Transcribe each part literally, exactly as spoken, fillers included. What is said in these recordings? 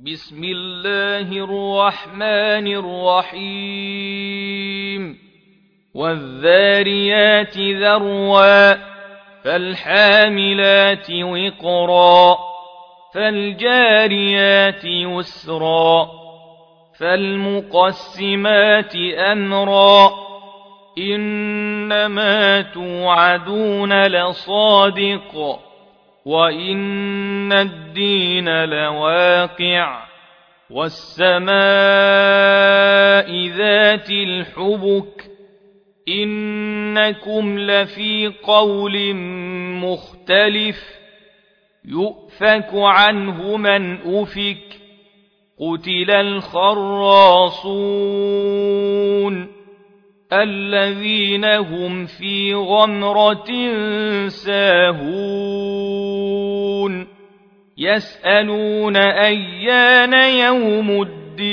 بسم الله الرحمن الرحيم والذاريات ذروا فالحاملات وقرا فالجاريات يسرا فالمقسمات أمرا إنما توعدون لصادق وإن الدين لواقع والسماء ذات الحبك إنكم لفي قول مختلف يؤفك عنه من أفك قتل الخراصون الذين هم في غمرة ساهون يسألون أيان يوم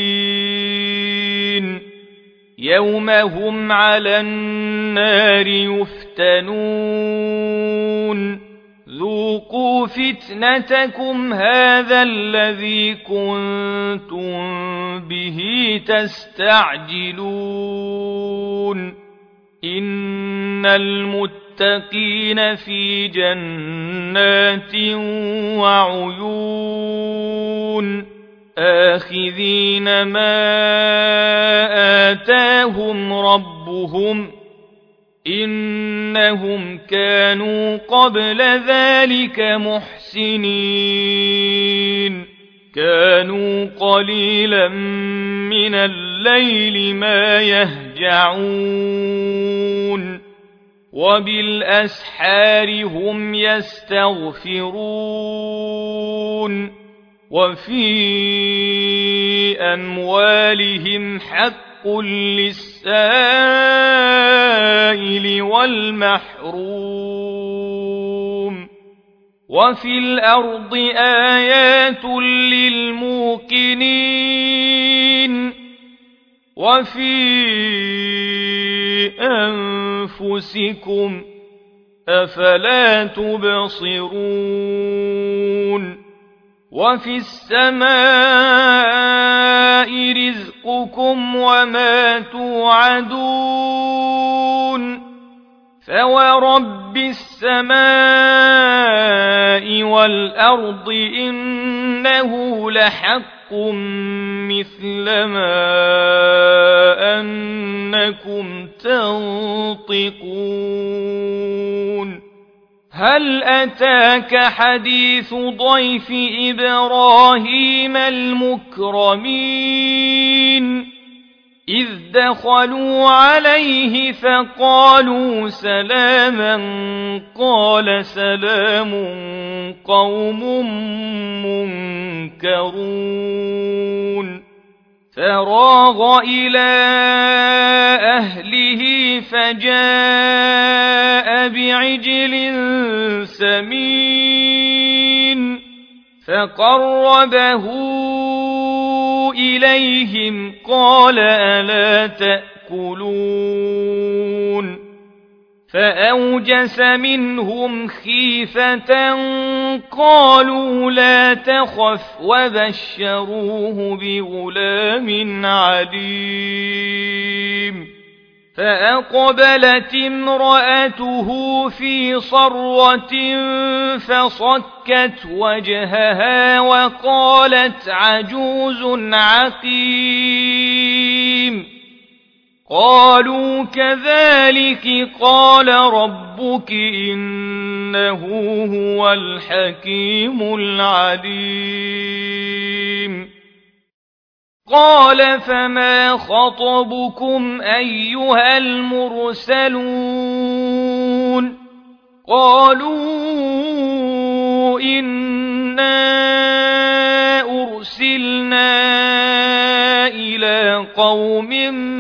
الدين يوم هم على النار يفتنون ذوقوا فتنتكم هذا الذي كنتم به تستعجلون إن المتقين في جنات وعيون آخذين ما آتاهم ربهم إنهم كانوا قبل ذلك محسنين كانوا قليلا من الليل ما يهجعون وبالأسحار هم يستغفرون وفي أموالهم حق قل للسائل والمحروم وفي الأرض آيات للموقنين وفي أنفسكم أفلا تبصرون وفي السماء رزقكم وما توعدون فورب السماء والأرض إنه لحق مثل ما أنكم تنطقون هل أتاك حديث ضيف إبراهيم المكرمين إذ دخلوا عليه فقالوا سلاما قال سلام قوم منكرون فراغ إلى أهله فجاء بعجل سمين فقربه إليهم قال ألا تأكلون فأوجس منهم خيفة قالوا لا تخف وبشروه بغلام عليم فأقبلت امرأته في صرة فصكت وجهها وقالت عجوز عقيم قالوا كذلك قال ربك إنه هو الحكيم العليم قال فما خطبكم أيها المرسلون قالوا إنا أرسلنا إلى قوم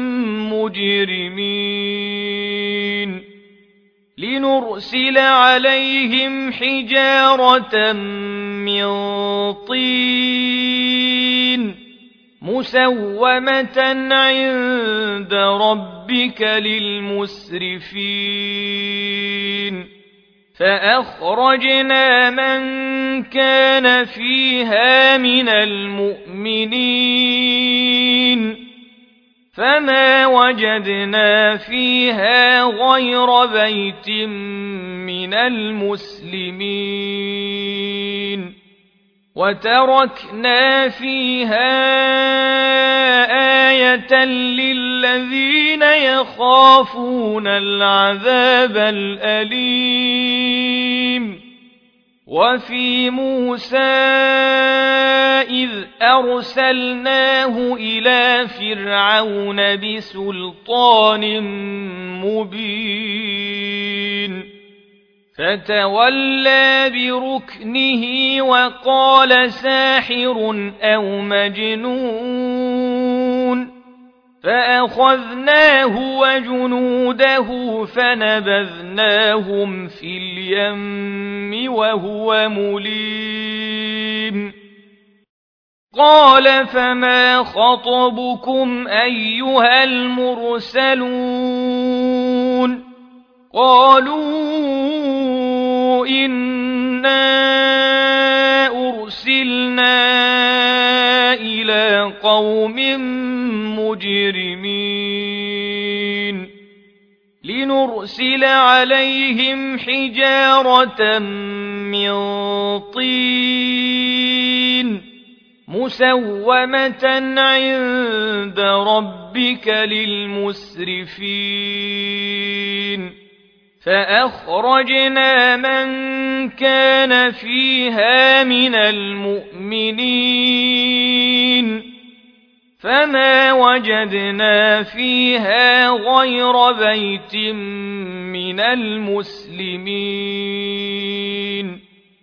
مجرمين لنرسل عليهم حجارة من طين مسومة عند ربك للمسرفين فأخرجنا من كان فيها من المؤمنين فما وجدنا فيها غير بيت من المسلمين وتركنا فيها آية للذين يخافون العذاب الأليم وفي موسى إذ أرسلناه إلى فرعون بسلطان مبين فتولى بركنه وقال ساحر أو مجنون فأخذناه وجنوده فنبذناهم في اليم وهو مليم قال فما خطبكم أيها المرسلون قالوا إنا أرسلنا إلى قوم مجرمين لنرسل عليهم حجارة من طين مسومة عند ربك للمسرفين فأخرجنا من كان فيها من المؤمنين فما وجدنا فيها غير بيت من المسلمين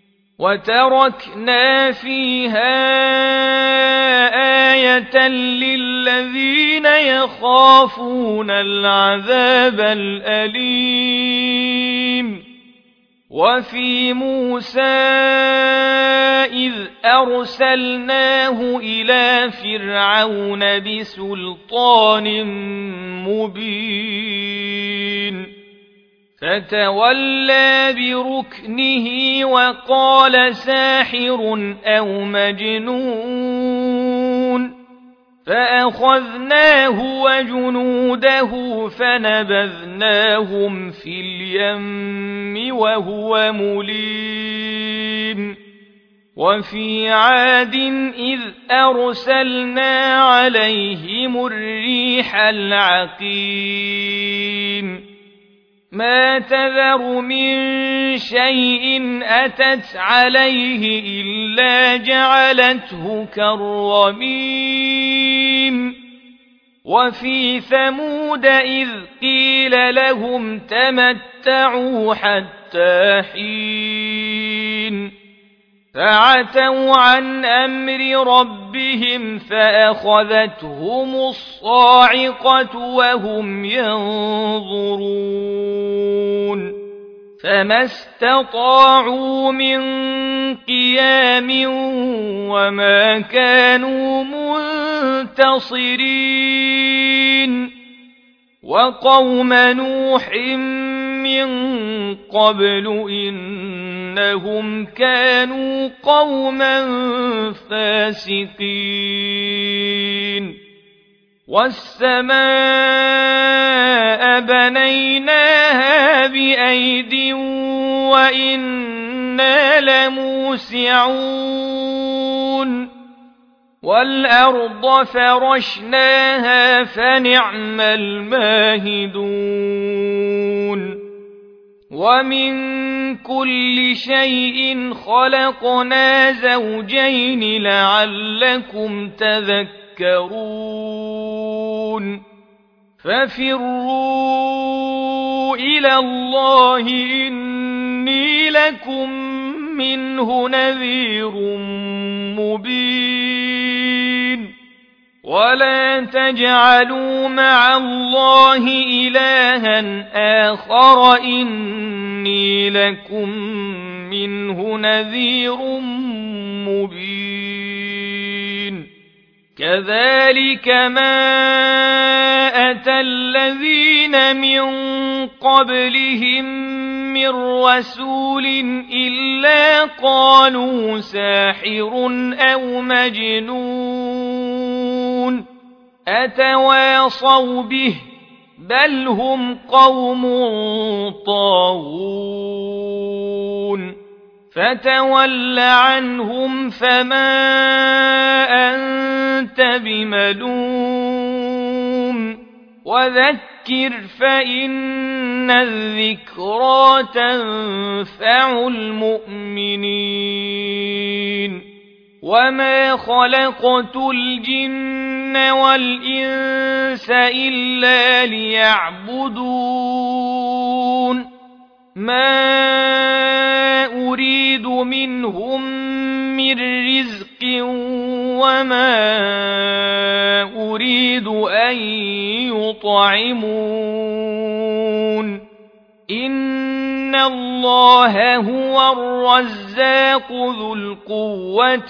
وتركنا فيها آية للذين يخافون العذاب الأليم وفي موسى إذ أرسلناه إلى فرعون بسلطان مبين فتولى بركنه وقال ساحر أو مجنون فأخذناه وجنوده فنبذناهم في اليم وهو مليم وفي عاد إذ أرسلنا عليهم الريح العقيم ما تذر من شيء أتت عليه إلا جعلته كالرميم وفي ثمود إذ قيل لهم تمتعوا حتى حين فعتوا عن أمر ربهم فأخذتهم الصاعقة وهم ينظرون فما استطاعوا من قيام وما كانوا منتصرين وقوم نوح من قبل إنهم كانوا قوما فاسقين والسماء بنيناها بأيد وإنا لموسعون والأرض فرشناها فنعم الماهدون ومن كل شيء خلقنا زوجين لعلكم تذكرون ففروا إلى الله إني لكم منه نذير مبين ولا تجعلوا مع الله إلها آخر إني لكم منه نذير مبين كذلك ما أتى الذين من قبلهم من رسول إلا قالوا ساحر أو مجنون أتواصوا به بل هم قوم طاغون فتول عنهم فما أنت بملوم وذكر فإن الذكرى تنفع المؤمنين وما خلقت الجن والإنس إلا ليعبدون ما أريد منهم من رزق وما أريد أن يطعمون إن الله هو الرزاق ذو القوة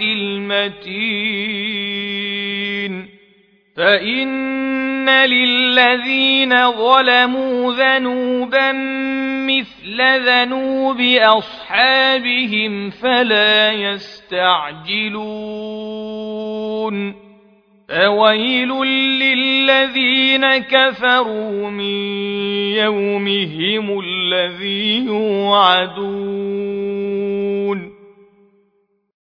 المتين فإن للذين ظلموا ذنوبا مثل ذنوب أصحابهم فلا يستعجلون فويل للذين كفروا من يومهم الذي يوعدون